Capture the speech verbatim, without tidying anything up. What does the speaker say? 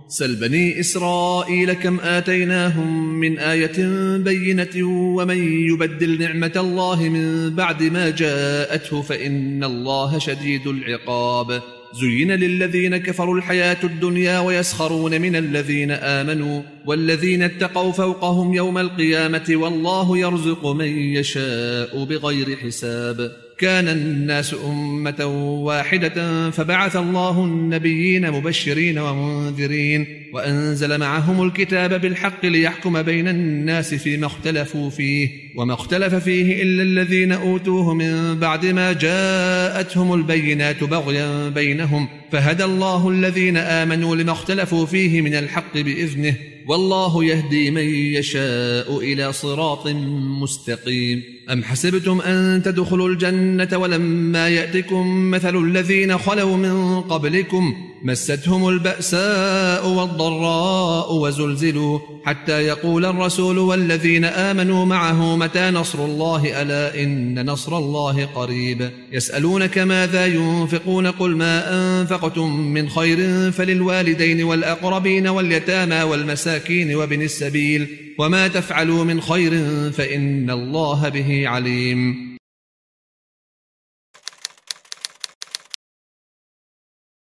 سل بني إسرائيل كم آتيناهم من آية بينة ومن يبدل نعمة الله من بعد ما جاءته فإن الله شديد العقاب. زين للذين كفروا الحياة الدنيا ويسخرون من الذين آمنوا والذين اتقوا فوقهم يوم القيامة والله يرزق من يشاء بغير حساب. كان الناس أمة واحدة فبعث الله النبيين مبشرين ومنذرين وأنزل معهم الكتاب بالحق ليحكم بين الناس فيما اختلفوا فيه وما اختلف فيه إلا الذين أوتوه من بعد ما جاءتهم البينات بغيا بينهم فهدى الله الذين آمنوا لما اختلفوا فيه من الحق بإذنه والله يهدي من يشاء إلى صراط مستقيم. أم حسبتم أن تدخلوا الجنة ولما يأتكم مثل الذين خلوا من قبلكم مستهم البأساء والضراء وزلزلوا حتى يقول الرسول والذين آمنوا معه متى نصر الله ألا إن نصر الله قريب. يسألونك ماذا ينفقون قل ما أنفقتم من خير فللوالدين والأقربين واليتامى والمساكين وابن السبيل وما تفعلوا من خير فإن الله به عليم.